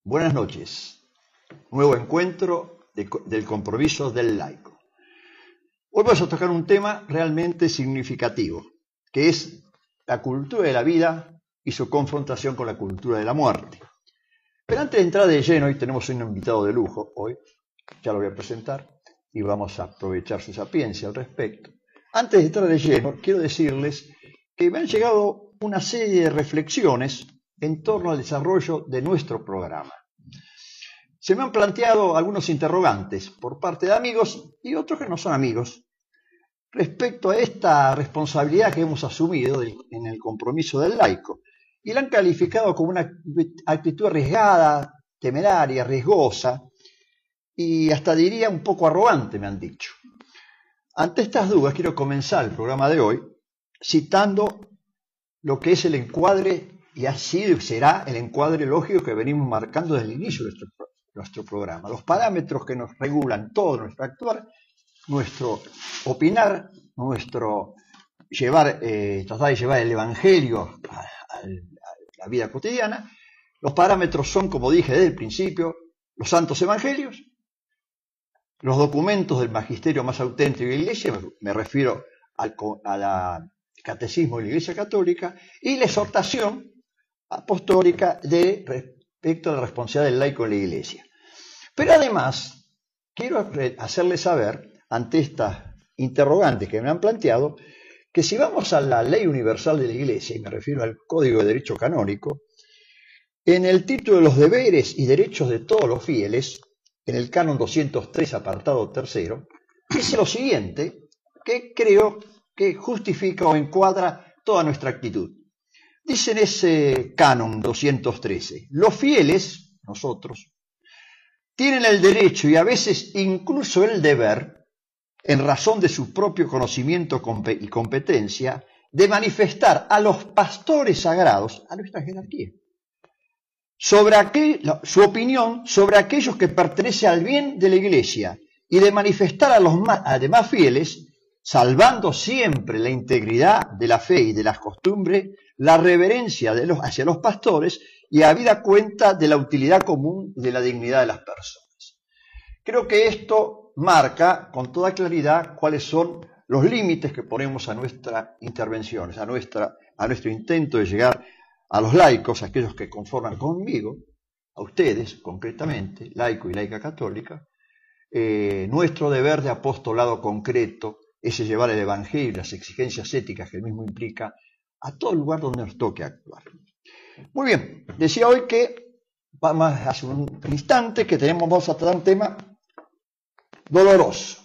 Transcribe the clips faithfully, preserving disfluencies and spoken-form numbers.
Buenas noches. Nuevo encuentro de, del compromiso del laico. Hoy vamos a tocar un tema realmente significativo, que es la cultura de la vida y su confrontación con la cultura de la muerte. Pero antes de entrar de lleno, hoy tenemos un invitado de lujo, hoy, ya lo voy a presentar, y vamos a aprovechar su sapiencia al respecto. Antes de entrar de lleno, quiero decirles que me han llegado una serie de reflexiones en torno al desarrollo de nuestro programa. Se me han planteado algunos interrogantes por parte de amigos y otros que no son amigos respecto a esta responsabilidad que hemos asumido en el compromiso del laico, y la han calificado como una actitud arriesgada, temeraria, riesgosa y hasta diría un poco arrogante, me han dicho. Ante estas dudas quiero comenzar el programa de hoy citando lo que es el encuadre, y ha sido y será el encuadre lógico que venimos marcando desde el inicio de nuestro, nuestro programa. Los parámetros que nos regulan todo nuestro actuar, nuestro opinar, nuestro llevar, eh, tratar de llevar el evangelio a, a, a la vida cotidiana. Los parámetros son, como dije desde el principio, los santos evangelios, los documentos del magisterio más auténtico de la Iglesia, me, me refiero al a la catecismo de la Iglesia Católica, y la exhortación apostólica de respecto a la responsabilidad del laico en la Iglesia. Pero además, quiero hacerles saber, ante estas interrogantes que me han planteado, que si vamos a la ley universal de la Iglesia, y me refiero al Código de Derecho Canónico, en el título de los deberes y derechos de todos los fieles, en el canon doscientos tres, apartado tercero, dice lo siguiente, que creo que justifica o encuadra toda nuestra actitud. Dice en ese canon doscientos trece, los fieles, nosotros, tienen el derecho y a veces incluso el deber, en razón de su propio conocimiento y competencia, de manifestar a los pastores sagrados, a nuestra jerarquía, sobre aquel, su opinión sobre aquellos que pertenecen al bien de la Iglesia y de manifestar a los más, a demás fieles, salvando siempre la integridad de la fe y de las costumbres, la reverencia de los, hacia los pastores y habida cuenta de la utilidad común y de la dignidad de las personas. Creo que esto marca con toda claridad cuáles son los límites que ponemos a nuestras intervenciones, a, nuestra, a nuestro intento de llegar a los laicos, a aquellos que conforman conmigo, a ustedes concretamente, laico y laica católica, eh, nuestro deber de apostolado concreto, es llevar el evangelio y las exigencias éticas que el mismo implica a todo lugar donde nos toque actuar. Muy bien, decía hoy que, vamos hace un instante, que tenemos, vamos a tratar un tema doloroso,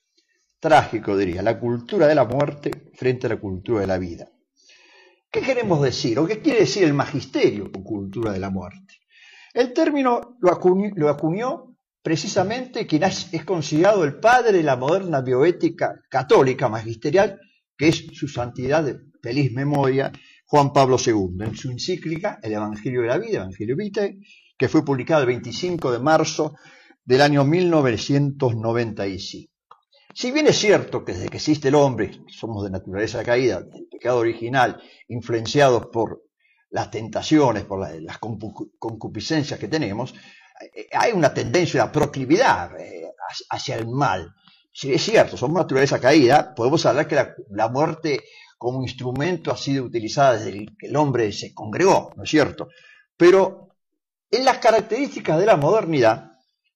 trágico diría, la cultura de la muerte frente a la cultura de la vida. ¿Qué queremos decir o qué quiere decir el magisterio con cultura de la muerte? El término lo acuñó, lo acuñó precisamente quien es considerado el padre de la moderna bioética católica magisterial, que es su santidad de feliz memoria, Juan Pablo segundo, en su encíclica El Evangelio de la Vida, Evangelio Vitae, que fue publicado el veinticinco de marzo del año mil novecientos noventa y cinco. Si bien es cierto que desde que existe el hombre, somos de naturaleza caída, del pecado original, influenciados por las tentaciones, por la, las concupiscencias que tenemos, hay una tendencia, una proclividad eh, hacia el mal. Si es cierto, somos naturaleza caída, podemos hablar que la, la muerte como instrumento ha sido utilizada desde que el hombre se congregó, ¿no es cierto? Pero en las características de la modernidad,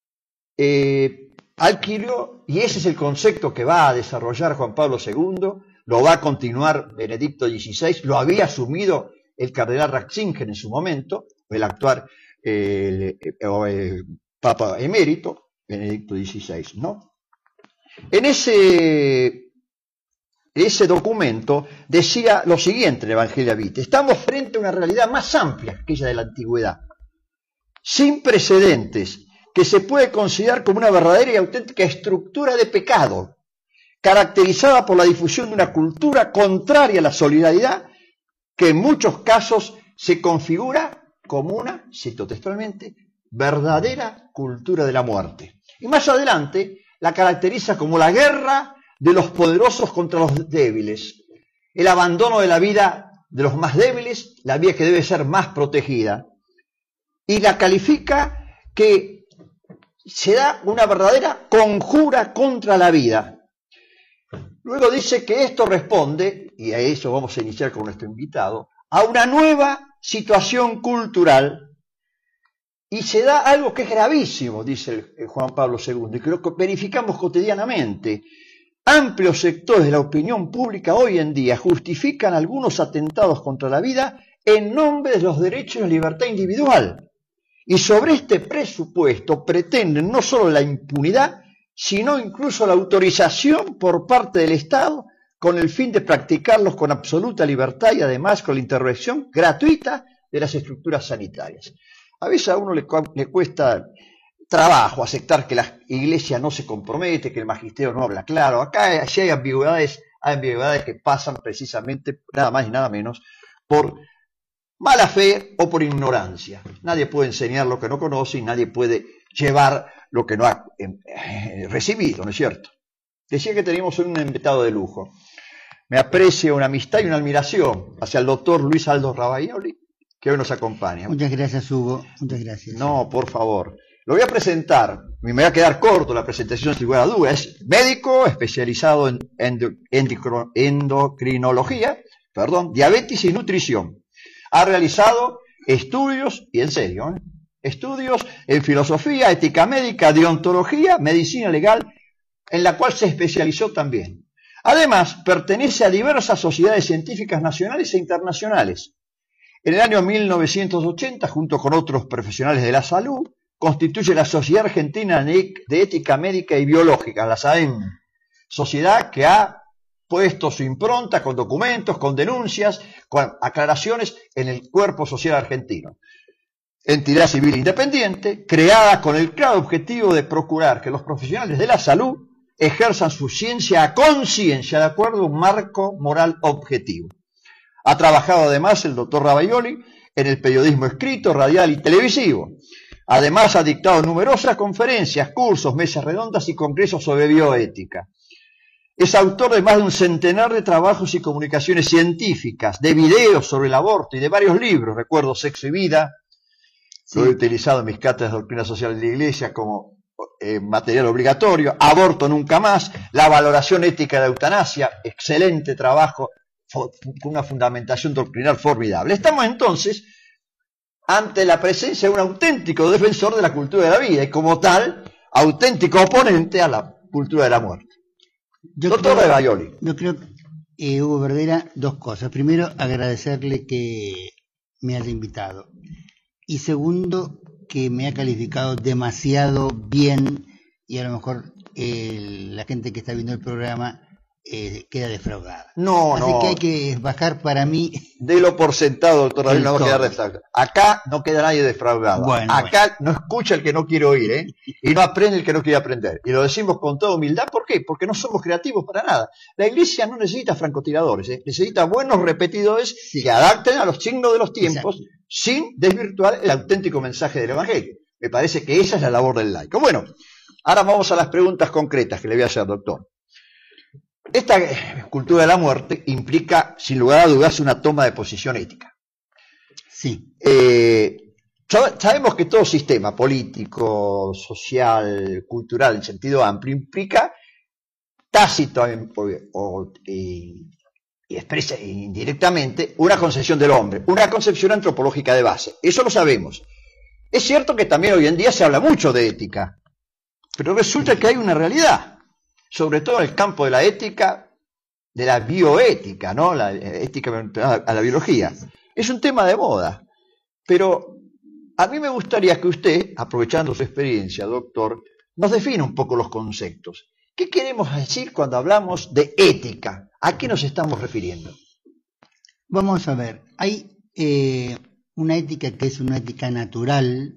eh, adquirió, y ese es el concepto que va a desarrollar Juan Pablo segundo, lo va a continuar Benedicto dieciséis, lo había asumido el cardenal Ratzinger en su momento, el actual El, el, el Papa emérito, Benedicto dieciséis, ¿no? En ese, ese documento decía lo siguiente en el Evangelio Vitae: estamos frente a una realidad más amplia que aquella de la antigüedad, sin precedentes, que se puede considerar como una verdadera y auténtica estructura de pecado, caracterizada por la difusión de una cultura contraria a la solidaridad, que en muchos casos se configura como una, cito textualmente, verdadera cultura de la muerte. Y más adelante la caracteriza como la guerra de los poderosos contra los débiles, el abandono de la vida de los más débiles, la vida que debe ser más protegida, y la califica que se da una verdadera conjura contra la vida. Luego dice que esto responde, y a eso vamos a iniciar con nuestro invitado, a una nueva situación cultural, y se da algo que es gravísimo, dice el, el Juan Pablo segundo, y que lo verificamos cotidianamente. Amplios sectores de la opinión pública hoy en día justifican algunos atentados contra la vida en nombre de los derechos y la libertad individual. Y sobre este presupuesto pretenden no solo la impunidad, sino incluso la autorización por parte del Estado con el fin de practicarlos con absoluta libertad y además con la intervención gratuita de las estructuras sanitarias. A veces a uno le, le cuesta trabajo aceptar que la Iglesia no se compromete, que el magisterio no habla claro. Acá sí hay ambigüedades, hay ambigüedades que pasan precisamente, nada más y nada menos, por mala fe o por ignorancia. Nadie puede enseñar lo que no conoce y nadie puede llevar lo que no ha eh, recibido, ¿no es cierto? Decía que teníamos un invitado de lujo. Me aprecio una amistad y una admiración hacia el doctor Luis Aldo Ravaioli, que hoy nos acompaña. Muchas gracias, Hugo. Muchas gracias. No, por favor. Lo voy a presentar. Me voy a quedar corto la presentación sin lugar a dudas. Es médico especializado en endocrinología, perdón, diabetes y nutrición. Ha realizado estudios, y en serio, ¿eh? estudios en filosofía, ética médica, deontología, medicina legal, en la cual se especializó también. Además, pertenece a diversas sociedades científicas nacionales e internacionales. En el año mil novecientos ochenta, junto con otros profesionales de la salud, constituye la Sociedad Argentina de Ética Médica y Biológica, la S A E M, sociedad que ha puesto su impronta con documentos, con denuncias, con aclaraciones en el cuerpo social argentino. Entidad civil independiente, creada con el claro objetivo de procurar que los profesionales de la salud ejerzan su ciencia a conciencia de acuerdo a un marco moral objetivo. Ha trabajado además el doctor Ravaioli en el periodismo escrito, radial y televisivo. Además ha dictado numerosas conferencias, cursos, mesas redondas y congresos sobre bioética. Es autor de más de un centenar de trabajos y comunicaciones científicas, de videos sobre el aborto y de varios libros. Recuerdo Sexo y Vida, sí. Lo he utilizado en mis cátedras de doctrina social de la Iglesia como eh, material obligatorio. Aborto nunca más, la valoración ética de la eutanasia, excelente trabajo, con una fundamentación doctrinal formidable. Estamos entonces ante la presencia de un auténtico defensor de la cultura de la vida y como tal, auténtico oponente a la cultura de la muerte. Yo Doctor creo, Ravaioli. Yo creo, eh, Hugo Verdera, dos cosas. Primero, agradecerle que me haya invitado. Y segundo, que me ha calificado demasiado bien y a lo mejor eh, la gente que está viendo el programa eh, queda defraudada. No, Así no. que hay que bajar para mí. Délo por sentado, doctor Ravaioli, no va a quedar defraudado. Acá no queda nadie defraudado. Bueno, Acá bueno. no escucha el que no quiere oír, ¿eh? Y no aprende el que no quiere aprender. Y lo decimos con toda humildad. ¿Por qué? Porque no somos creativos para nada. La Iglesia no necesita francotiradores, ¿eh? Necesita buenos repetidores sí. que adapten a los signos de los tiempos. Exacto. Sin desvirtuar el auténtico mensaje del Evangelio. Me parece que esa es la labor del laico. Bueno, ahora vamos a las preguntas concretas que le voy a hacer, doctor. Esta cultura de la muerte implica, sin lugar a dudas, una toma de posición ética. Sí. Eh, sabemos que todo sistema político, social, cultural, en sentido amplio, implica tácito o, o, y, y expresa indirectamente una concepción del hombre, una concepción antropológica de base. Eso lo sabemos. Es cierto que también hoy en día se habla mucho de ética, pero resulta que hay una realidad, sobre todo en el campo de la ética, de la bioética, ¿no? La ética a la biología. Es un tema de moda, pero a mí me gustaría que usted, aprovechando su experiencia, doctor, nos defina un poco los conceptos. ¿Qué queremos decir cuando hablamos de ética? ¿A qué nos estamos refiriendo? Vamos a ver, hay eh, una ética que es una ética natural,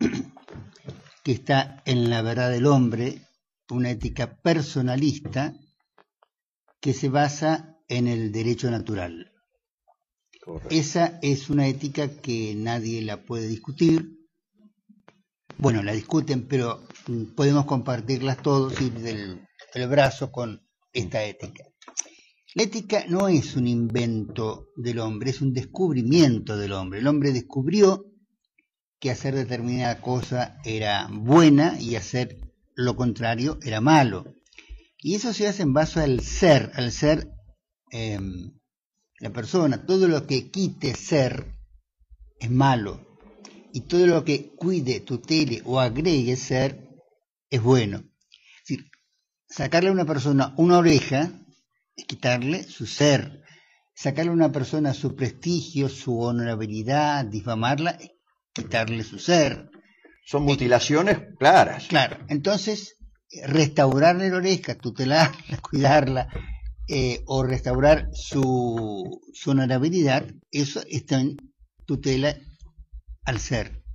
que está en la verdad del hombre, una ética personalista que se basa en el derecho natural. Correcto. Esa es una ética que nadie la puede discutir. Bueno, la discuten, pero podemos compartirlas todos y del el brazo con esta ética. La ética no es un invento del hombre, es un descubrimiento del hombre. El hombre descubrió que hacer determinada cosa era buena y hacer lo contrario era malo. Y eso se hace en base al ser, al ser eh, la persona. Todo lo que quite ser es malo. Y todo lo que cuide, tutele o agregue ser es bueno. Es decir, sacarle a una persona una oreja es quitarle su ser. Sacarle a una persona su prestigio, su honorabilidad, difamarla, es quitarle su ser. Son mutilaciones eh, claras. Claro, entonces restaurarle la oreja, tutelarla, cuidarla, eh, o restaurar su, su honorabilidad, eso está en tutela al ser.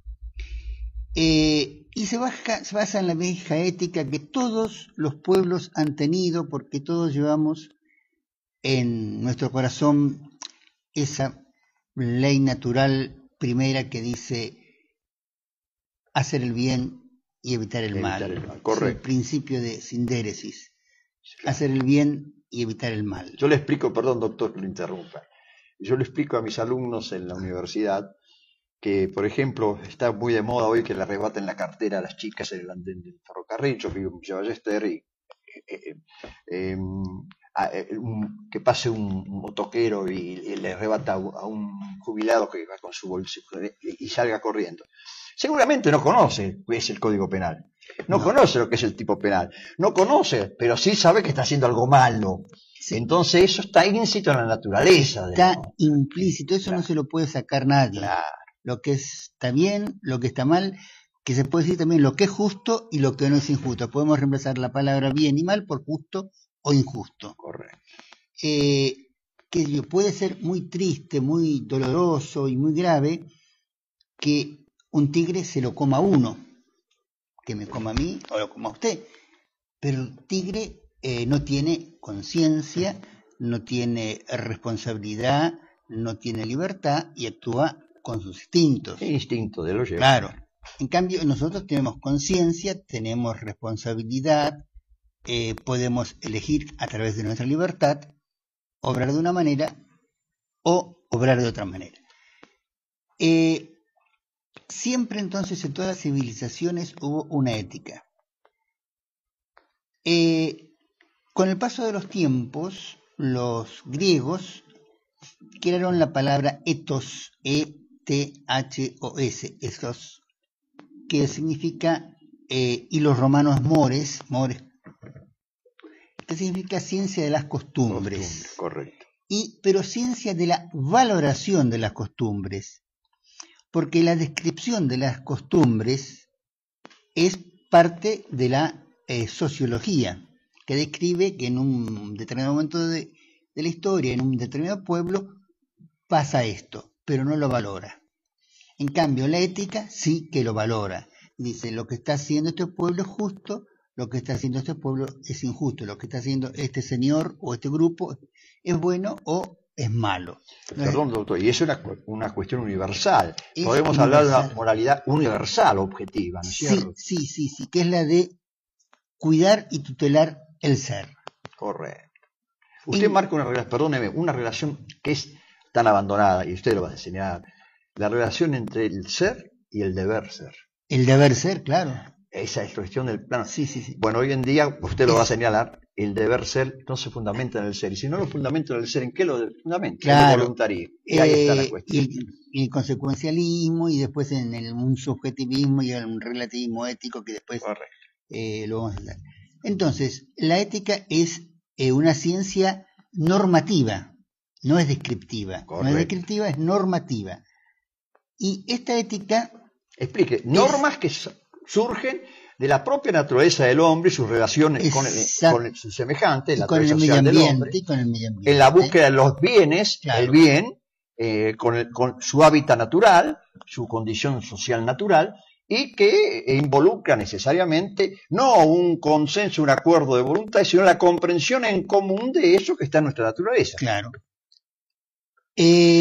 Eh, y se, baja, se basa en la vieja ética que todos los pueblos han tenido, porque todos llevamos en nuestro corazón esa ley natural primera que dice hacer el bien y evitar el evitar mal. El mal. Correcto. Es el principio de sindéresis. Claro. Hacer el bien y evitar el mal. Yo le explico, perdón doctor que lo interrumpa, yo le explico a mis alumnos en la universidad que, por ejemplo, está muy de moda hoy que le arrebaten la cartera a las chicas en el andén del ferrocarril. Yo vivo en Villa Ballester y eh, eh, eh, un, que pase un motoquero y, y le arrebata a un jubilado que va con su bolsa y, y salga corriendo. Seguramente no conoce qué es el Código Penal, no, no conoce lo que es el tipo penal, no conoce, pero sí sabe que está haciendo algo malo. Sí. Entonces eso está íncito en la naturaleza. Está de... implícito, eso claro. No se lo puede sacar nadie. Claro. Lo que está bien, lo que está mal, que se puede decir también lo que es justo y lo que no es injusto. Podemos reemplazar la palabra bien y mal por justo o injusto. Correcto. Eh, que puede ser muy triste, muy doloroso y muy grave que un tigre se lo coma a uno, que me coma a mí o lo coma a usted. Pero el tigre eh, no tiene conciencia, no tiene responsabilidad, no tiene libertad y actúa con sus instintos. El instinto de lo lleva. Claro. En cambio, nosotros tenemos conciencia, tenemos responsabilidad, eh, podemos elegir a través de nuestra libertad obrar de una manera o obrar de otra manera. Eh, siempre entonces en todas las civilizaciones hubo una ética. Eh, con el paso de los tiempos, los griegos crearon la palabra ethos, E T H O S, ethos, que significa, eh, y los romanos mores, mores, que significa ciencia de las costumbres. Costumbres, correcto. Y, pero ciencia de la valoración de las costumbres, porque la descripción de las costumbres es parte de la eh, sociología, que describe que en un determinado momento de, de la historia, en un determinado pueblo, pasa esto, pero no lo valora. En cambio, la ética sí que lo valora. Dice, lo que está haciendo este pueblo es justo, lo que está haciendo este pueblo es injusto, lo que está haciendo este señor o este grupo es bueno o es malo. Perdón, doctor, y eso es una, una cuestión universal. Es Podemos universal. hablar de una moralidad universal, objetiva, ¿no es cierto? Sí, sí, sí, sí, que es la de cuidar y tutelar el ser. Correcto. Usted en... marca una relación, perdóneme, una relación que es tan abandonada, y usted lo va a enseñar, la relación entre el ser y el deber ser. El deber ser, claro. Esa es la cuestión del plano. Sí, sí, sí. Bueno, hoy en día, usted lo es... va a señalar, el deber ser no se fundamenta en el ser. Y si no lo fundamenta en el ser, ¿en qué lo fundamenta? Claro. En el voluntarismo. Y ahí eh, está la cuestión. Y el, el consecuencialismo, y después en el, un subjetivismo y un relativismo ético que después eh, lo vamos a hablar. Entonces, la ética es eh, una ciencia normativa, no es descriptiva. Correcto. No es descriptiva, es normativa. Y esta ética... Explique, normas es, que surgen de la propia naturaleza del hombre y sus relaciones con, el, con sus semejantes, la con el medio ambiente, y con el medio ambiente. En la búsqueda de los bienes, claro. El bien, eh, con, el, con su hábitat natural, su condición social natural, y que involucra necesariamente no un consenso, un acuerdo de voluntad, sino la comprensión en común de eso que está en nuestra naturaleza. Claro. Eh,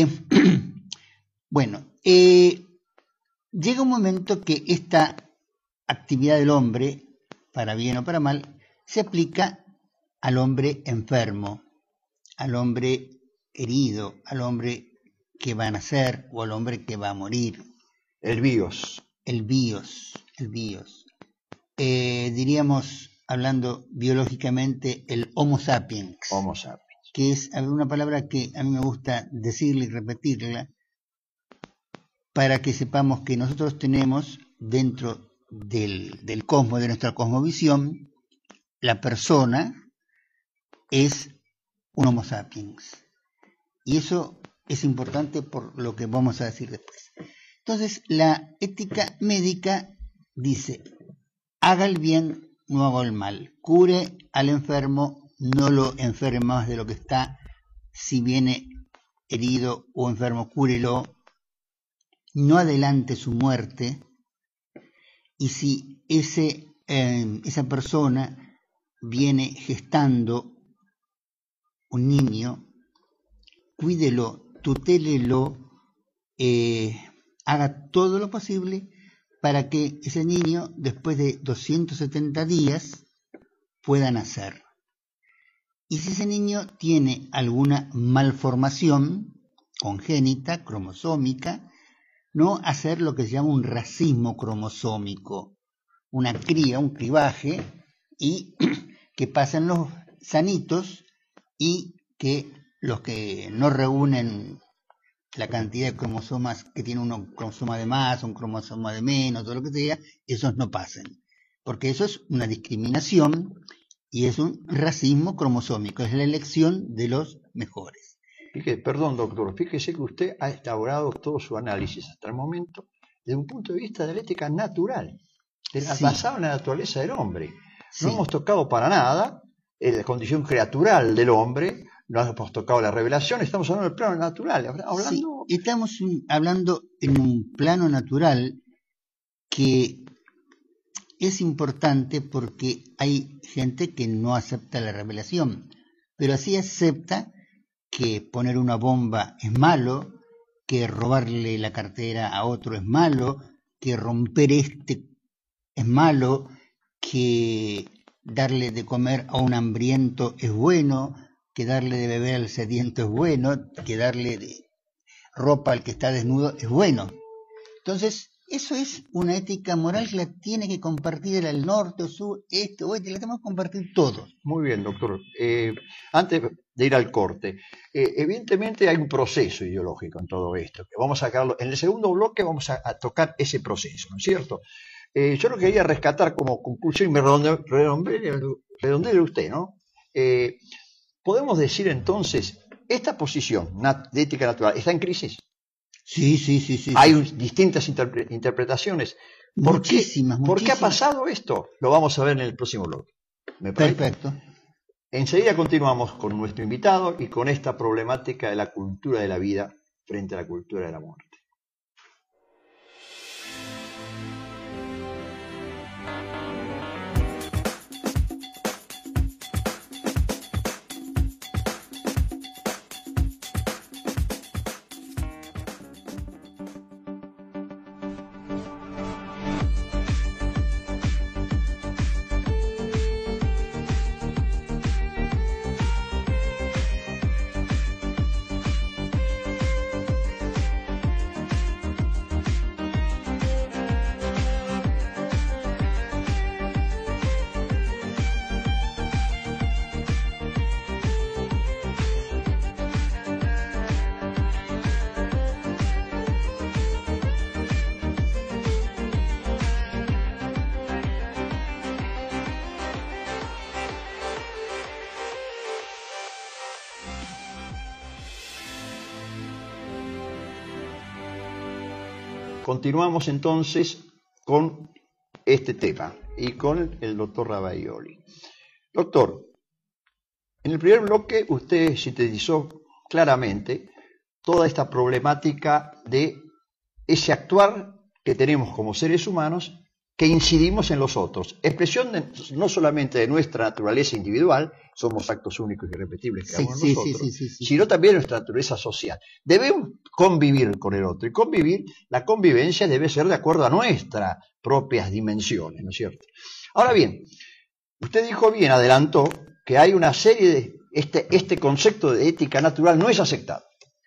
bueno, eh, llega un momento que esta actividad del hombre, para bien o para mal, se aplica al hombre enfermo, al hombre herido, al hombre que va a nacer o al hombre que va a morir. El bios. El bios, el bios. Eh, diríamos, hablando biológicamente, el Homo sapiens. Homo sapiens. Que es una palabra que a mí me gusta decirla y repetirla para que sepamos que nosotros tenemos dentro del, del cosmos, de nuestra cosmovisión, la persona es un Homo sapiens. Y eso es importante por lo que vamos a decir después. Entonces, la ética médica dice, haga el bien, no haga el mal. Cure al enfermo, no lo enferme más de lo que está. Si viene herido o enfermo, cúrelo. No adelante su muerte. Y si ese, eh, esa persona viene gestando un niño, cuídelo, tutélelo, eh, haga todo lo posible para que ese niño, después de doscientos setenta días, pueda nacer. Y si ese niño tiene alguna malformación congénita, cromosómica, no hacer lo que se llama un racismo cromosómico, una cría, un cribaje, y que pasen los sanitos y que los que no reúnen la cantidad de cromosomas que tiene un cromosoma de más, un cromosoma de menos, todo lo que sea, esos no pasen. Porque eso es una discriminación y es un racismo cromosómico, es la elección de los mejores. Fíjese, perdón, doctor, fíjese que usted ha elaborado todo su análisis hasta el momento desde un punto de vista de la ética natural, de la, sí. basada en la naturaleza del hombre. No sí. hemos tocado para nada la condición creatural del hombre, no hemos tocado la revelación, estamos hablando del plano natural. Hablando... Sí, estamos hablando en un plano natural que es importante porque hay gente que no acepta la revelación, pero así acepta que poner una bomba es malo, que robarle la cartera a otro es malo, que romper este es malo, que darle de comer a un hambriento es bueno, que darle de beber al sediento es bueno, que darle de ropa al que está desnudo es bueno. Entonces, eso es una ética moral que la tiene que compartir el norte, sur, este, oeste, la tenemos que compartir todos. Muy bien, doctor. Eh, antes de ir al corte, eh, evidentemente hay un proceso ideológico en todo esto, que vamos a sacarlo. En el segundo bloque vamos a, a tocar ese proceso, ¿no es cierto? Eh, yo lo quería rescatar como conclusión y me redondeé usted, ¿no? Eh, Podemos decir entonces, esta posición de ética natural está en crisis. Sí, sí, sí, sí. Hay sí. distintas interpre interpretaciones. ¿Por muchísimas, qué, muchísimas. ¿Por qué ha pasado esto? Lo vamos a ver en el próximo bloque. ¿Me parece? Perfecto. Enseguida continuamos con nuestro invitado y con esta problemática de la cultura de la vida frente a la cultura de la muerte. Continuamos entonces con este tema y con el doctor Ravaioli. Doctor, en el primer bloque usted sintetizó claramente toda esta problemática de ese actuar que tenemos como seres humanos que incidimos en los otros. Expresión de, no solamente de nuestra naturaleza individual, somos actos únicos y irrepetibles que sí, hagamos sí, nosotros, sí, sí, sí, sino también nuestra naturaleza social. Debemos convivir con el otro y convivir, la convivencia debe ser de acuerdo a nuestras propias dimensiones, ¿no es cierto? Ahora bien, usted dijo bien, adelantó, que hay una serie de, este, este concepto de ética natural no es aceptado.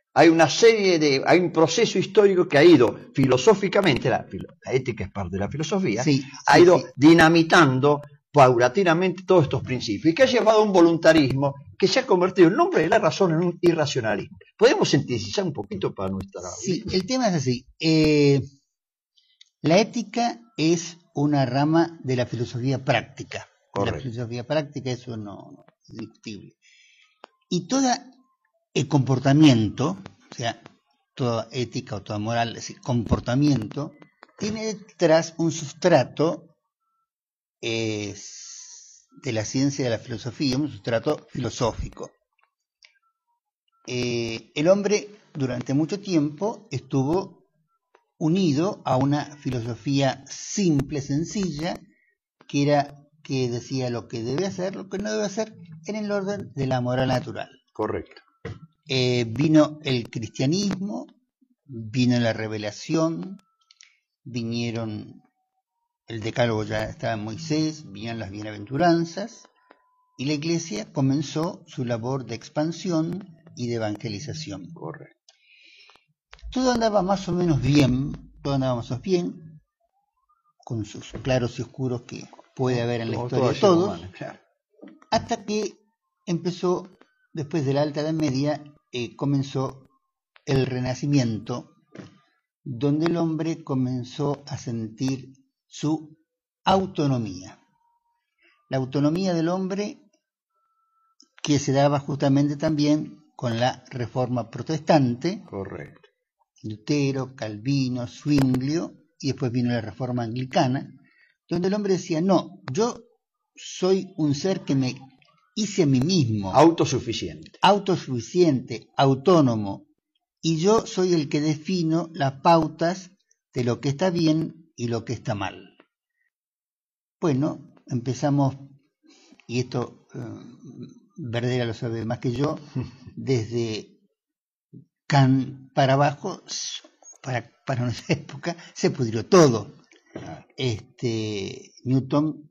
Hay una serie de, hay un proceso histórico que ha ido filosóficamente, la, la ética es parte de la filosofía, sí, ha sí, ido sí. dinamitando paulatinamente todos estos principios y que ha llevado a un voluntarismo que se ha convertido en nombre de la razón en un irracionalismo. ¿Podemos sintetizar un poquito para nuestra... Sí, el tema es así. Eh, la ética es una rama de la filosofía práctica. Correcto. La filosofía práctica, eso no, no es discutible. Y todo el comportamiento, o sea, toda ética o toda moral, es decir, comportamiento, tiene detrás un sustrato eh, de la ciencia y de la filosofía, un sustrato filosófico. Eh, el hombre durante mucho tiempo estuvo unido a una filosofía simple, sencilla, que era que decía lo que debe hacer, lo que no debe hacer, en el orden de la moral natural. Correcto. Eh, vino el cristianismo, vino la revelación, vinieron el decálogo, ya estaba en Moisés, vinieron las bienaventuranzas, y la iglesia comenzó su labor de expansión y de evangelización. Correcto. Todo andaba más o menos bien, todo andaba más o menos bien, con sus claros y oscuros que puede haber en la historia de todos, claro. Hasta que empezó, después de la Alta Edad Media, eh, comenzó el Renacimiento, donde el hombre comenzó a sentir su autonomía. La autonomía del hombre que se daba justamente también con la Reforma Protestante. Correcto. Lutero, Calvino, Zwinglio, y después vino la Reforma Anglicana, donde el hombre decía, no, yo soy un ser que me hice a mí mismo. Autosuficiente. Autosuficiente, autónomo, y yo soy el que defino las pautas de lo que está bien y lo que está mal. Bueno, empezamos, y esto eh, Verdera lo sabe más que yo, desde Kant para abajo, para, para nuestra época, se pudrió todo. Este, Newton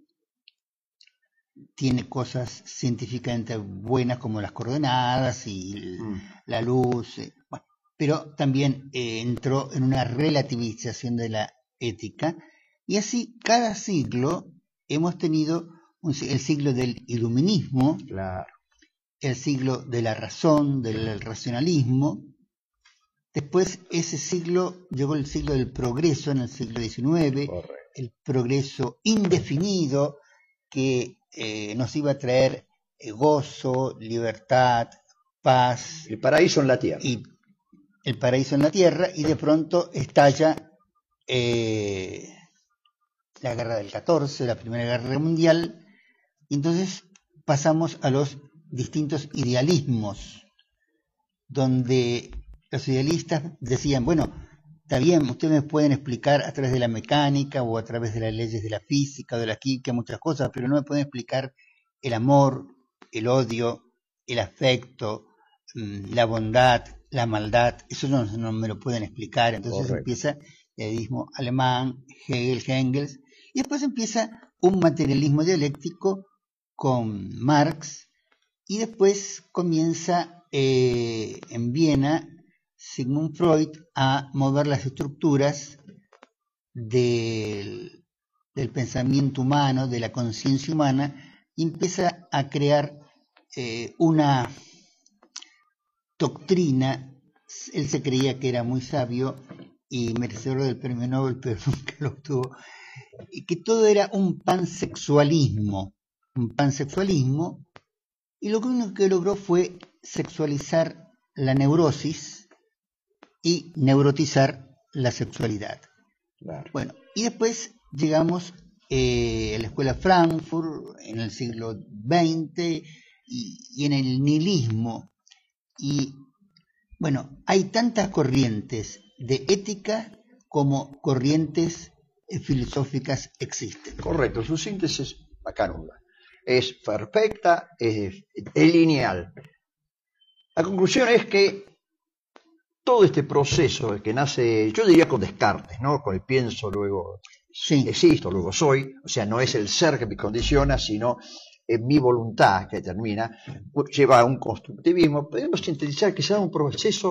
tiene cosas científicamente buenas como las coordenadas y el, mm. la luz, eh, bueno, pero también eh, entró en una relativización de la ética, y así cada siglo hemos tenido un, el siglo del iluminismo, claro. El siglo de la razón, del racionalismo. Después ese siglo llegó el siglo del progreso en el siglo diecinueve, correcto. El progreso indefinido que eh, nos iba a traer eh, gozo, libertad, paz. El paraíso en la tierra. Y el paraíso en la tierra, y de pronto estalla eh, la guerra del catorce, la Primera Guerra Mundial, y entonces pasamos a los distintos idealismos, donde los idealistas decían, bueno, está bien, ustedes me pueden explicar a través de la mecánica o a través de las leyes de la física o de la química muchas cosas, pero no me pueden explicar el amor, el odio, el afecto, la bondad, la maldad, eso no, no me lo pueden explicar. Entonces correcto. Empieza el idealismo alemán, Hegel, Engels, y después empieza un materialismo dialéctico con Marx, y después comienza eh, en Viena Sigmund Freud a mover las estructuras del, del pensamiento humano, de la conciencia humana, y empieza a crear eh, una doctrina. Él se creía que era muy sabio y merecedor del premio Nobel, pero nunca lo obtuvo, y que todo era un pansexualismo, un pansexualismo, y lo único que logró fue sexualizar la neurosis y neurotizar la sexualidad. Claro. Bueno, y después llegamos eh, a la escuela Frankfurt en el siglo veinte y, y en el nihilismo. Y bueno, hay tantas corrientes de ética como corrientes eh, filosóficas existen. Correcto, su síntesis bacanuda. Es perfecta, es, es lineal. La conclusión es que todo este proceso que nace, yo diría con Descartes, ¿no? Con el pienso, luego sí. existo, luego soy, o sea, no es el ser que me condiciona, sino es mi voluntad que determina, lleva a un constructivismo. Podemos sintetizar que se da un proceso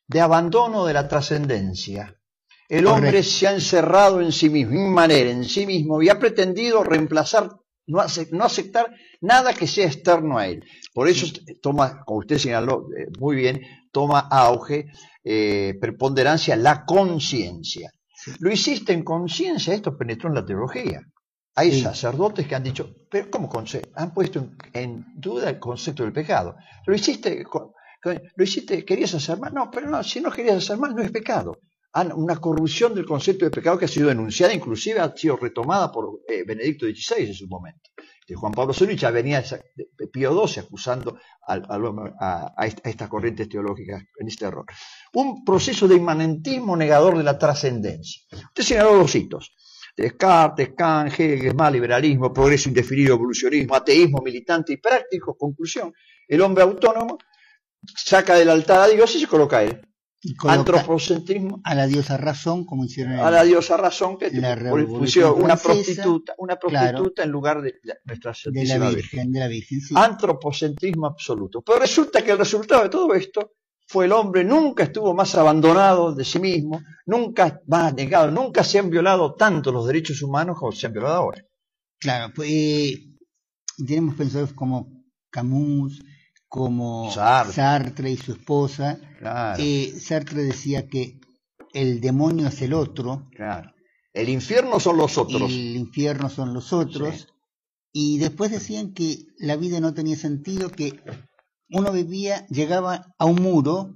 de abandono de la trascendencia. El hombre Correcto. se ha encerrado en sí mismo, inmanere en sí mismo, y ha pretendido reemplazar, no, ace no aceptar nada que sea externo a él. Por eso toma, como usted señaló eh, muy bien, toma auge, eh, preponderancia la conciencia. Sí. Lo hiciste en conciencia, esto penetró en la teología. Hay Sí. sacerdotes que han dicho, pero ¿cómo conce han puesto en, en duda el concepto del pecado? Lo hiciste, con, con, lo hiciste, querías hacer mal, no, pero no, si no querías hacer mal no es pecado. Han, una corrupción del concepto de pecado que ha sido denunciada, inclusive ha sido retomada por eh, Benedicto dieciséis en su momento. De Juan Pablo segundo ya venía de Pío doce acusando al, al, a, a, esta, a estas corrientes teológicas en este error. Un proceso de inmanentismo negador de la trascendencia. Usted señaló los hitos. Descartes, Kant, Hegel, más liberalismo, progreso indefinido, evolucionismo, ateísmo militante y práctico. Conclusión, el hombre autónomo saca del altar a Dios y se coloca a él. Antropocentrismo. A la diosa razón, como hicieron en a la diosa razón, que la pusieron una francesa, prostituta, una prostituta claro, en lugar de la, nuestra de la Virgen. Virgen, de la Virgen, sí. Antropocentrismo absoluto. Pero resulta que el resultado de todo esto fue el hombre nunca estuvo más abandonado de sí mismo, nunca más negado, nunca se han violado tanto los derechos humanos como se han violado ahora. Claro, pues eh, tenemos pensadores como Camus, como Sartre, Sartre y su esposa. Claro. Eh, Sartre decía que el demonio es el otro. Claro. El infierno son los otros. El infierno son los otros. Sí. Y después decían que la vida no tenía sentido, que uno vivía, llegaba a un muro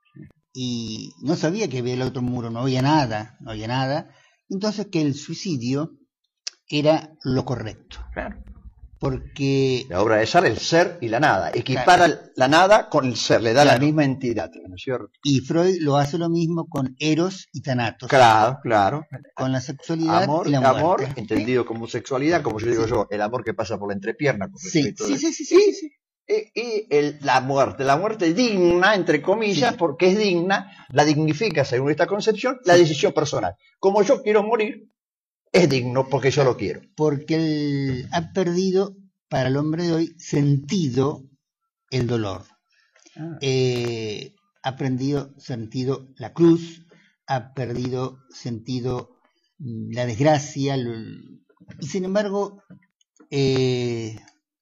y no sabía que había el otro muro, no había nada, no había nada. Entonces que el suicidio era lo correcto. Claro. Porque la obra de Sartre, el ser y la nada, equipara claro. la nada con el ser, le da claro. la misma entidad, ¿no es cierto? Y Freud lo hace lo mismo con Eros y Thanatos. Claro, claro. Con la sexualidad amor, y la muerte. Amor, entendido ¿sí? como sexualidad, como yo digo sí. yo, el amor que pasa por la entrepierna. Sí. Sí, sí, sí, sí, sí, sí. Y, y el, la muerte, la muerte digna, entre comillas, sí. porque es digna, la dignifica, según esta concepción, la decisión personal. Como yo quiero morir, es digno porque yo lo quiero. Porque él ha perdido, para el hombre de hoy, sentido el dolor. Ah. Eh, ha perdido sentido la cruz, ha perdido sentido la desgracia, el, y sin embargo, eh,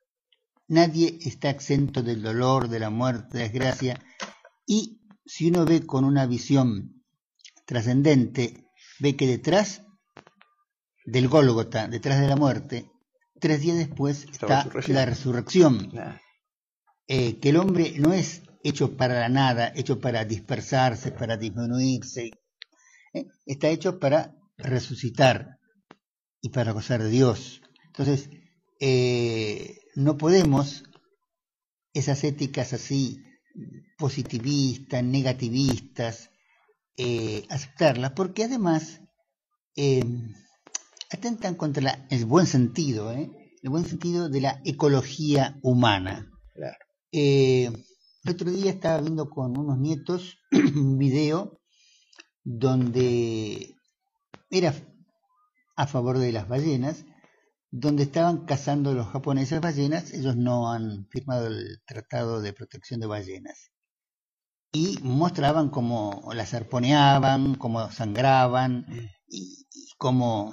nadie está exento del dolor, de la muerte, de la desgracia, y si uno ve con una visión trascendente, ve que detrás del Gólgota, detrás de la muerte, tres días después está la resurrección, la resurrección. Nah. Eh, que el hombre no es hecho para la nada, hecho para dispersarse, para disminuirse, eh, está hecho para resucitar y para gozar de Dios. Entonces, eh, no podemos esas éticas así positivistas, negativistas, eh, aceptarlas, porque además eh, atentan contra la, el buen sentido, ¿eh? el buen sentido de la ecología humana. Claro. Eh, el otro día estaba viendo con unos nietos un video donde era a favor de las ballenas, donde estaban cazando los japoneses ballenas. Ellos no han firmado el Tratado de Protección de Ballenas, y mostraban cómo las arponeaban, cómo sangraban y, y cómo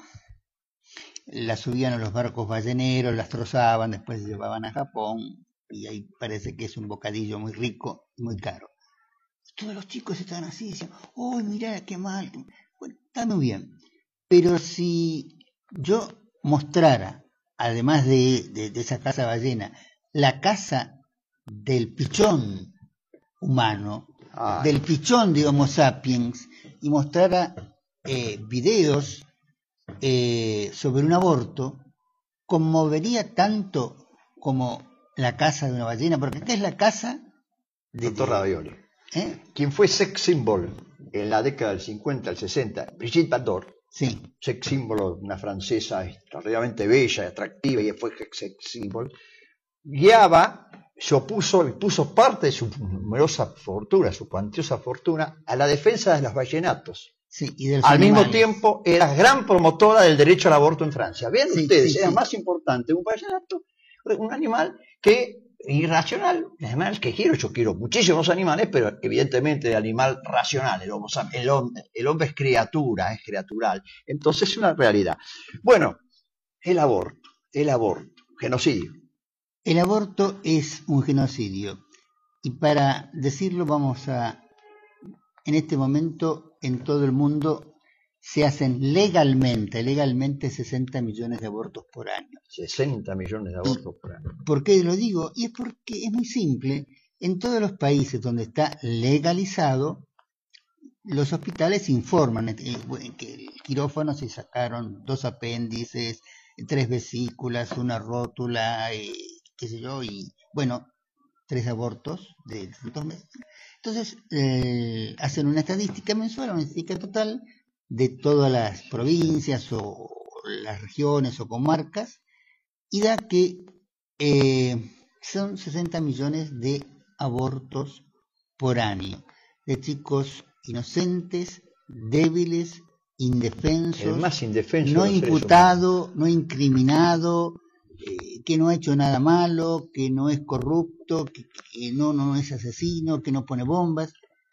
las subían a los barcos balleneros, las trozaban, después se llevaban a Japón, y ahí parece que es un bocadillo muy rico y muy caro. Todos los chicos estaban así, decían, ¡oh, mirá, qué mal! Bueno, está muy bien. Pero si yo mostrara, además de, de, de esa caza ballena, la caza del pichón humano, Ay. del pichón de Homo sapiens, y mostrara eh, videos eh, sobre un aborto, conmovería tanto como la caza de una ballena, porque ¿qué es la caza? De Doctor Ravioli. ¿Eh? Quien fue sex symbol en la década del cincuenta, al sesenta, Brigitte Bardot, sí. sex symbol, una francesa extraordinariamente bella y atractiva, y fue sex symbol, guiaba, se opuso y puso parte de su numerosa fortuna, su cuantiosa fortuna, a la defensa de los ballenatos. Sí, y de los al animales. mismo tiempo era gran promotora del derecho al aborto en Francia. Vean sí, ustedes, sí, era sí. más importante un vallenato, un animal, que irracional, además que quiero, yo quiero muchísimos animales, pero evidentemente el animal racional, el, homo, el, hombre, el hombre es criatura, es criatural, entonces es una realidad. Bueno, el aborto, el aborto, genocidio. El aborto es un genocidio, y para decirlo vamos a, en este momento en todo el mundo se hacen legalmente, legalmente sesenta millones de abortos por año. sesenta millones de abortos ¿Y por año. por qué lo digo? Y es porque es muy simple. En todos los países donde está legalizado, los hospitales informan que el quirófano se sacaron dos apéndices, tres vesículas, una rótula, eh, qué sé yo, y bueno, tres abortos de tantos meses. Entonces, eh, hacen una estadística mensual, una estadística total de todas las provincias o las regiones o comarcas, y da que eh, son sesenta millones de abortos por año, de chicos inocentes, débiles, indefensos, el más indefenso no imputado, no incriminado, eh, que no ha hecho nada malo, que no es corrupto, que, que no, no es asesino, que no pone bombas.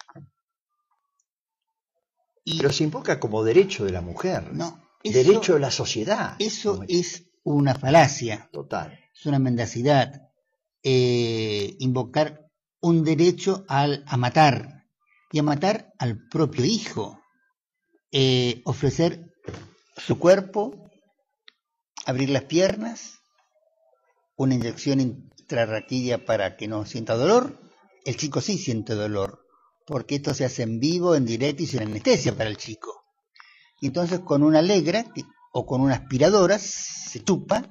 Y pero se invoca como derecho de la mujer, no, eso, derecho de la sociedad. Eso es una falacia. Total. Es una mendacidad. Eh, invocar un derecho al, a matar, y a matar al propio hijo. Eh, ofrecer su cuerpo, abrir las piernas, una inyección intrarraquídea para que no sienta dolor. El chico sí siente dolor, porque esto se hace en vivo, en directo y sin anestesia para el chico. Y entonces con una alegra o con una aspiradora se chupa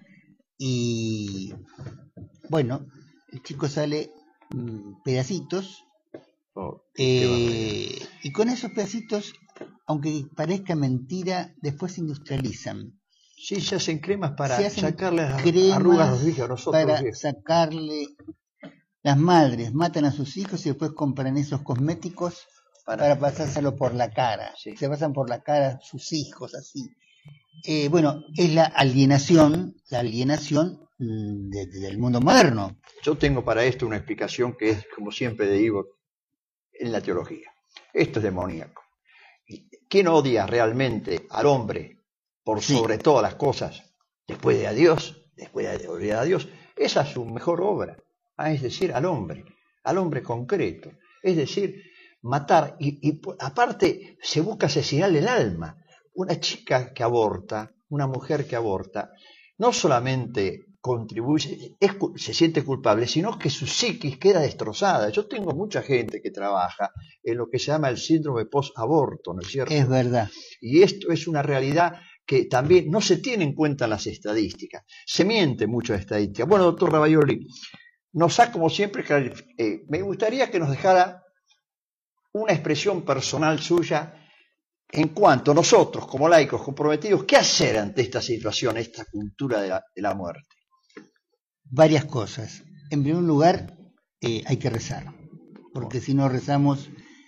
y bueno, el chico sale mmm, pedacitos oh, eh, y con esos pedacitos, aunque parezca mentira, después se industrializan. Sí, se hacen cremas para se hacen sacarle las cremas arrugas a los hijos, a nosotros. Para los sacarle. Las madres matan a sus hijos y después compran esos cosméticos para, para pasárselo por la cara. Sí. Se pasan por la cara sus hijos, así. Eh, bueno, es la alienación, la alienación de, de, del mundo moderno. Yo tengo para esto una explicación que es, como siempre digo, en la teología. Esto es demoníaco. ¿Quién odia realmente al hombre por sí. sobre todas las cosas, después de a Dios, después de odiar a Dios? Esa es su mejor obra, ah, es decir, al hombre, al hombre concreto. Es decir, matar, y, y aparte se busca asesinar el alma. Una chica que aborta, una mujer que aborta, no solamente contribuye, es, se siente culpable, sino que su psiquis queda destrozada. Yo tengo mucha gente que trabaja en lo que se llama el síndrome post-aborto, ¿no es cierto? Es verdad. Y esto es una realidad que también no se tiene en cuenta en las estadísticas. Se miente mucho de estadísticas. Bueno, doctor Ravaioli, nos ha, como siempre, eh, me gustaría que nos dejara una expresión personal suya en cuanto a nosotros, como laicos comprometidos, ¿qué hacer ante esta situación, esta cultura de la, de la muerte? Varias cosas. En primer lugar, eh, hay que rezar, porque bueno. si no rezamos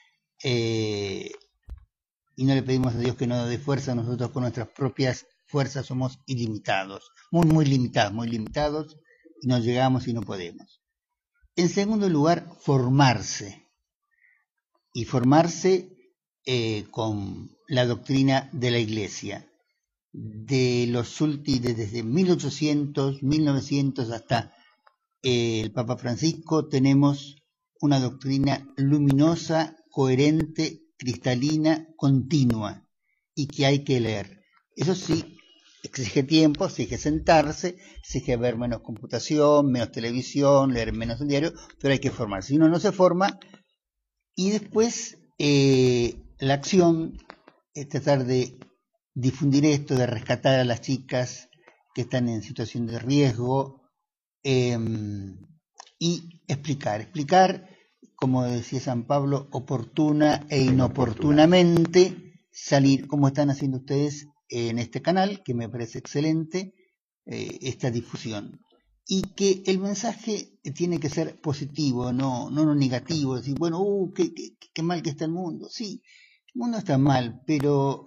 eh, y no le pedimos a Dios que nos dé fuerza, nosotros con nuestras propias fuerzas somos ilimitados, muy, muy limitados, muy limitados, y no llegamos y no podemos. En segundo lugar, formarse. Y formarse eh, con la doctrina de la Iglesia. De los últimos, desde mil ochocientos, mil novecientos hasta eh, el Papa Francisco, tenemos una doctrina luminosa, coherente, cristalina, continua, y que hay que leer. Eso sí, exige tiempo, exige sentarse, exige ver menos computación, menos televisión, leer menos el diario, pero hay que formarse. Si uno no se forma, y después eh, la acción es tratar de difundir esto, de rescatar a las chicas que están en situación de riesgo eh, y explicar, explicar, como decía San Pablo, oportuna e inoportunamente, salir como están haciendo ustedes en este canal, que me parece excelente, eh, esta difusión. Y que el mensaje tiene que ser positivo, no, no, no negativo, decir, bueno, uh, qué, qué, qué mal que está el mundo. Sí, el mundo está mal, pero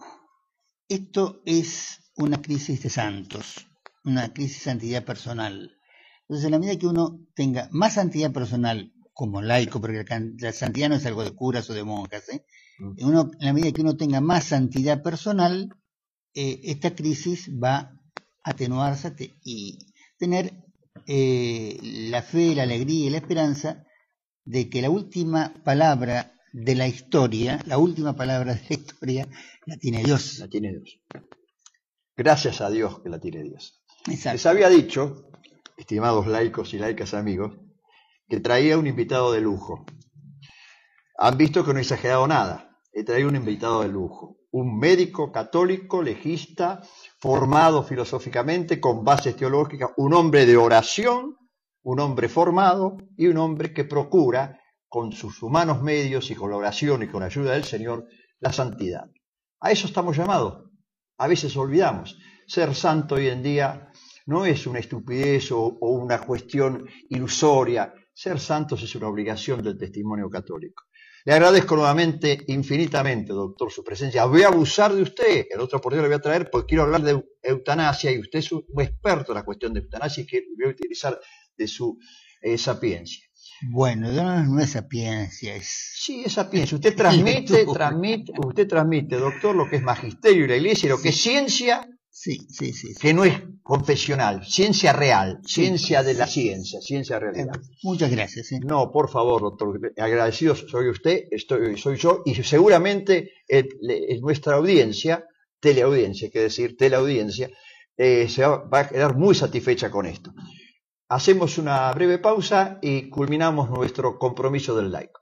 esto es una crisis de santos, una crisis de santidad personal. Entonces, en la medida que uno tenga más santidad personal como laico, porque la santidad no es algo de curas o de monjas, ¿eh? Mm. Uno, en la medida que uno tenga más santidad personal, eh, esta crisis va a atenuarse y tener eh, la fe, la alegría y la esperanza de que la última palabra de la historia, la última palabra de la historia, la tiene Dios. La tiene Dios. Gracias a Dios que la tiene Dios. Exacto. Les había dicho, estimados laicos y laicas amigos, que traía un invitado de lujo. Han visto que no he exagerado nada. He traído un invitado de lujo. Un médico católico, legista, formado filosóficamente, con bases teológicas, un hombre de oración, un hombre formado y un hombre que procura, con sus humanos medios y con la oración y con la ayuda del Señor, la santidad. A eso estamos llamados. A veces olvidamos. Ser santo hoy en día no es una estupidez o, o una cuestión ilusoria. Ser santos es una obligación del testimonio católico. Le agradezco nuevamente, infinitamente, doctor, su presencia. Voy a abusar de usted. En otra oportunidad le voy a traer porque quiero hablar de eutanasia y usted es un experto en la cuestión de eutanasia y que voy a utilizar de su eh, sapiencia. Bueno, no, no es sapiencia, es... Sí, es sapiencia. Usted transmite, transmite, usted transmite, doctor, lo que es magisterio y la iglesia y lo sí. que es ciencia, sí, sí, sí, sí. que no es confesional, ciencia real, sí, ciencia de la ciencia, ciencia realidad. Muchas gracias. ¿eh? No, por favor, doctor, agradecido soy usted, estoy, soy yo, y seguramente el, el, nuestra audiencia, teleaudiencia, hay que decir, teleaudiencia, eh, se va, va a quedar muy satisfecha con esto. Hacemos una breve pausa y culminamos nuestro compromiso del laico.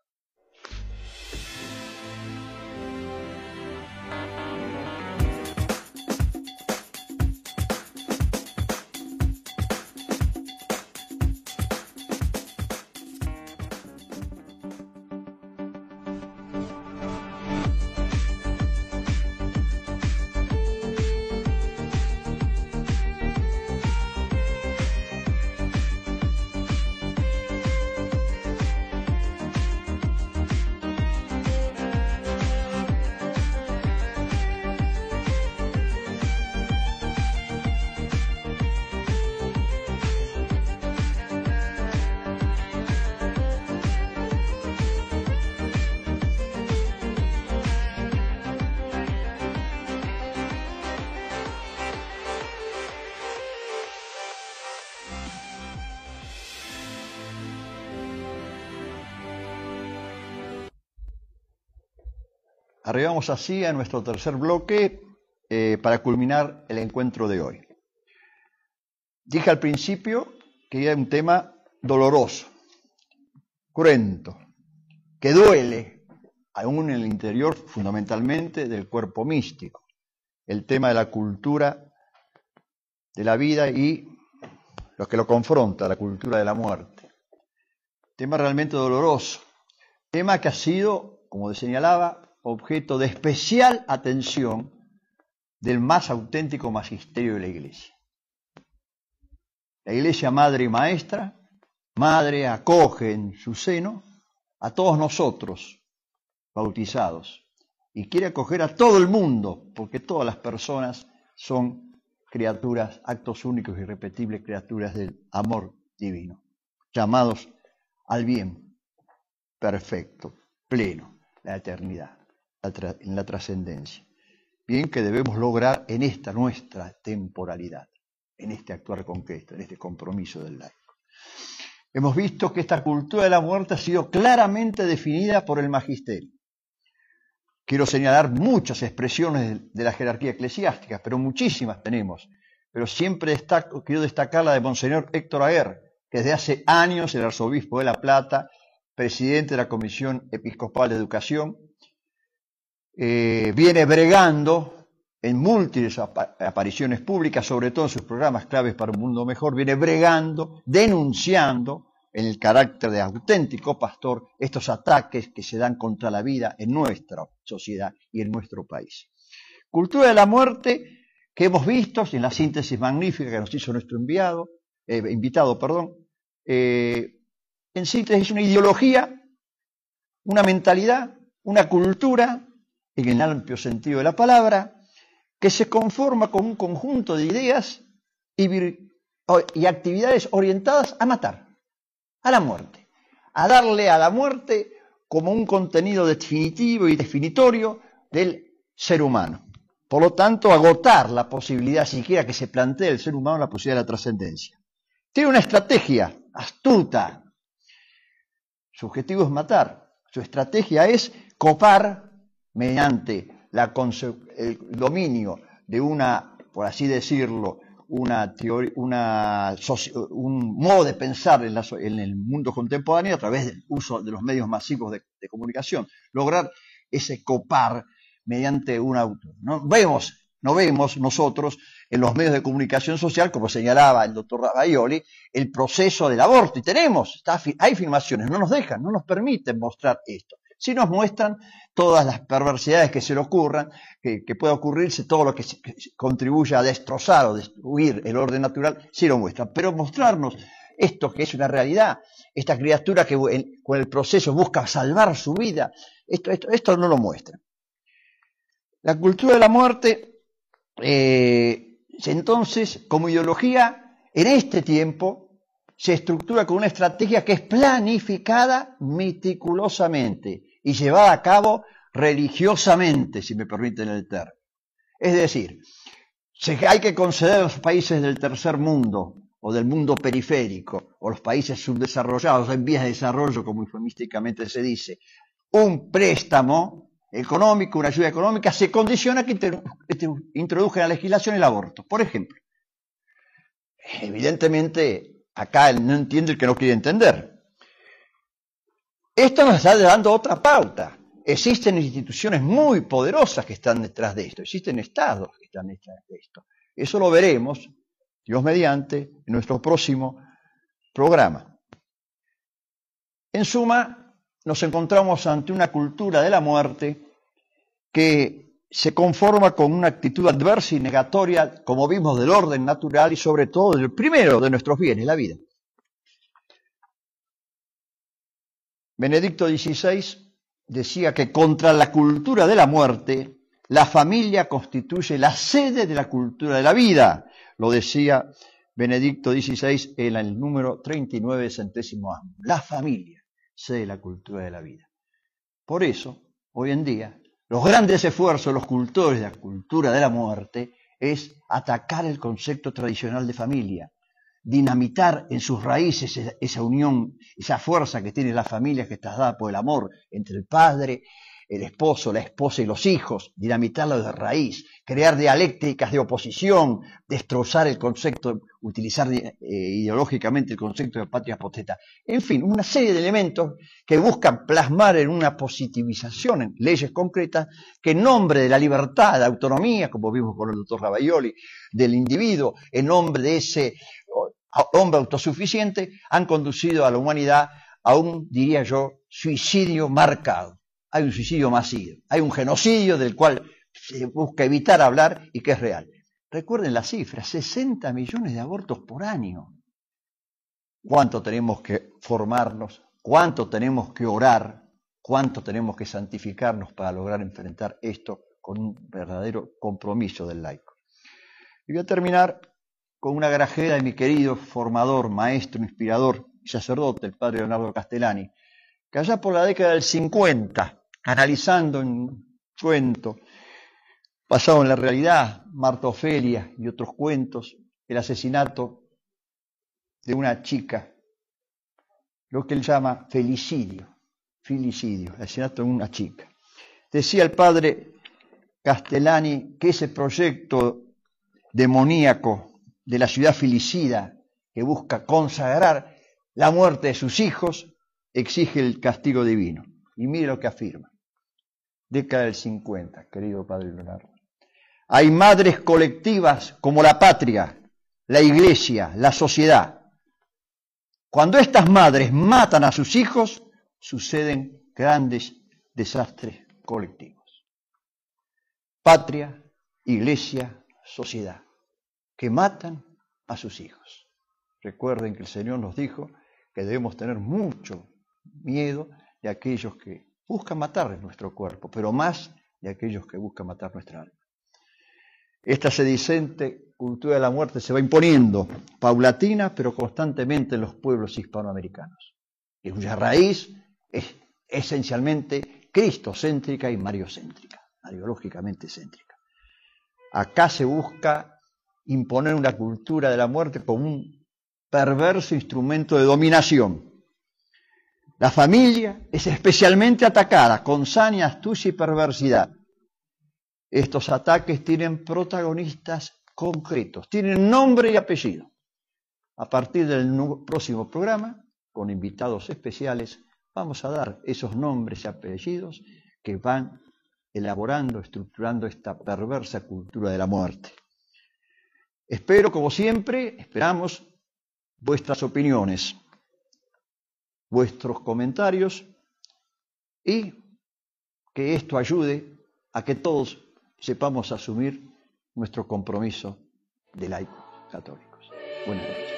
Arribamos así a nuestro tercer bloque eh, para culminar el encuentro de hoy. Dije al principio que era un tema doloroso, cruento, que duele, aún en el interior fundamentalmente del cuerpo místico, el tema de la cultura de la vida y lo que lo confronta, la cultura de la muerte. Tema realmente doloroso, tema que ha sido, como señalaba, objeto de especial atención del más auténtico magisterio de la Iglesia. La Iglesia madre y maestra, madre acoge en su seno a todos nosotros bautizados y quiere acoger a todo el mundo porque todas las personas son criaturas, actos únicos y irrepetibles, criaturas del amor divino, llamados al bien perfecto, pleno, la eternidad, en la trascendencia. Bien que debemos lograr en esta nuestra temporalidad, en este actuar concreto, en este compromiso del laico. Hemos visto que esta cultura de la muerte ha sido claramente definida por el magisterio. Quiero señalar muchas expresiones de la jerarquía eclesiástica, pero muchísimas tenemos. Pero siempre destaco, quiero destacar la de Monseñor Héctor Aguer, que desde hace años el arzobispo de La Plata, presidente de la Comisión Episcopal de Educación, eh, viene bregando en múltiples ap- apariciones públicas, sobre todo en sus programas claves para un mundo mejor, viene bregando, denunciando en el carácter de auténtico pastor estos ataques que se dan contra la vida en nuestra sociedad y en nuestro país. Cultura de la muerte que hemos visto en la síntesis magnífica que nos hizo nuestro enviado, eh, invitado, perdón, eh, en síntesis una ideología, una mentalidad, una cultura, en el amplio sentido de la palabra, que se conforma con un conjunto de ideas y, vir- y actividades orientadas a matar, a la muerte, a darle a la muerte como un contenido definitivo y definitorio del ser humano. Por lo tanto, agotar la posibilidad siquiera que se plantee el ser humano la posibilidad de la trascendencia. Tiene una estrategia astuta. Su objetivo es matar. Su estrategia es copar mediante la el dominio de una, por así decirlo, una teoría, una, un modo de pensar en, la, en el mundo contemporáneo a través del uso de los medios masivos de, de comunicación, lograr ese copar mediante un auto. No vemos, no vemos nosotros en los medios de comunicación social, como señalaba el doctor Ravaioli, el proceso del aborto. Y tenemos, está, hay filmaciones, no nos dejan, no nos permiten mostrar esto. Sí nos muestran todas las perversidades que se le ocurran, que, que pueda ocurrirse, todo lo que, se, que contribuya a destrozar o destruir el orden natural, sí lo muestran. Pero mostrarnos esto que es una realidad, esta criatura que en, con el proceso busca salvar su vida, esto, esto, esto no lo muestran. La cultura de la muerte, eh, entonces, como ideología, en este tiempo, se estructura con una estrategia que es planificada meticulosamente y llevada a cabo religiosamente, si me permiten el término. Es decir, hay que conceder a los países del tercer mundo o del mundo periférico o los países subdesarrollados en vías de desarrollo, como eufemísticamente se dice, un préstamo económico, una ayuda económica, se condiciona que introduzca en la legislación el aborto. Por ejemplo, evidentemente, acá no entiende el que no quiere entender. Esto nos está dando otra pauta. Existen instituciones muy poderosas que están detrás de esto, existen estados que están detrás de esto. Eso lo veremos, Dios mediante, en nuestro próximo programa. En suma, nos encontramos ante una cultura de la muerte que se conforma con una actitud adversa y negatoria, como vimos, del orden natural y sobre todo del primero de nuestros bienes, la vida. Benedicto dieciséis decía que contra la cultura de la muerte, la familia constituye la sede de la cultura de la vida. Lo decía Benedicto dieciséis en el número treinta y nueve, centésimo año. La familia, sede de la cultura de la vida. Por eso, hoy en día, los grandes esfuerzos de los cultores de la cultura de la muerte es atacar el concepto tradicional de familia, dinamitar en sus raíces esa, esa unión, esa fuerza que tiene la familia, que está dada por el amor entre el padre, el esposo, la esposa y los hijos, dinamitarlo de raíz, crear dialécticas de oposición, destrozar el concepto, utilizar eh, ideológicamente el concepto de patria potestad. En fin, una serie de elementos que buscan plasmar en una positivización, en leyes concretas, que en nombre de la libertad, de la autonomía, como vimos con el doctor Ravaioli, del individuo, en nombre de ese hombre autosuficiente, han conducido a la humanidad a un, diría yo, suicidio marcado. Hay un suicidio masivo, hay un genocidio del cual se busca evitar hablar y que es real. Recuerden las cifras, sesenta millones de abortos por año. ¿Cuánto tenemos que formarnos? ¿Cuánto tenemos que orar? ¿Cuánto tenemos que santificarnos para lograr enfrentar esto con un verdadero compromiso del laico? Y voy a terminar con una grajera de mi querido formador, maestro, inspirador y sacerdote, el padre Leonardo Castellani, que allá por la década del cincuenta, analizando en un cuento basado en la realidad, Marta Ofelia y otros cuentos, el asesinato de una chica, lo que él llama felicidio, felicidio, el asesinato de una chica. Decía el padre Castellani que ese proyecto demoníaco de la ciudad filicida que busca consagrar la muerte de sus hijos exige el castigo divino. Y mire lo que afirma. Década del cincuenta, querido padre Leonardo. Hay madres colectivas como la patria, la iglesia, la sociedad. Cuando estas madres matan a sus hijos, suceden grandes desastres colectivos. Patria, iglesia, sociedad, que matan a sus hijos. Recuerden que el Señor nos dijo que debemos tener mucho miedo de aquellos que buscan matar nuestro cuerpo, pero más de aquellos que buscan matar nuestra alma. Esta sedicente cultura de la muerte se va imponiendo, paulatina, pero constantemente en los pueblos hispanoamericanos, y cuya raíz es esencialmente cristocéntrica y mariocéntrica, mariológicamente céntrica. Acá se busca imponer una cultura de la muerte como un perverso instrumento de dominación. La familia es especialmente atacada con saña, astucia y perversidad. Estos ataques tienen protagonistas concretos, tienen nombre y apellido. A partir del próximo programa, con invitados especiales, vamos a dar esos nombres y apellidos que van elaborando, estructurando esta perversa cultura de la muerte. Espero, como siempre, esperamos vuestras opiniones, vuestros comentarios y que esto ayude a que todos sepamos asumir nuestro compromiso de laicos católicos. Buenas noches.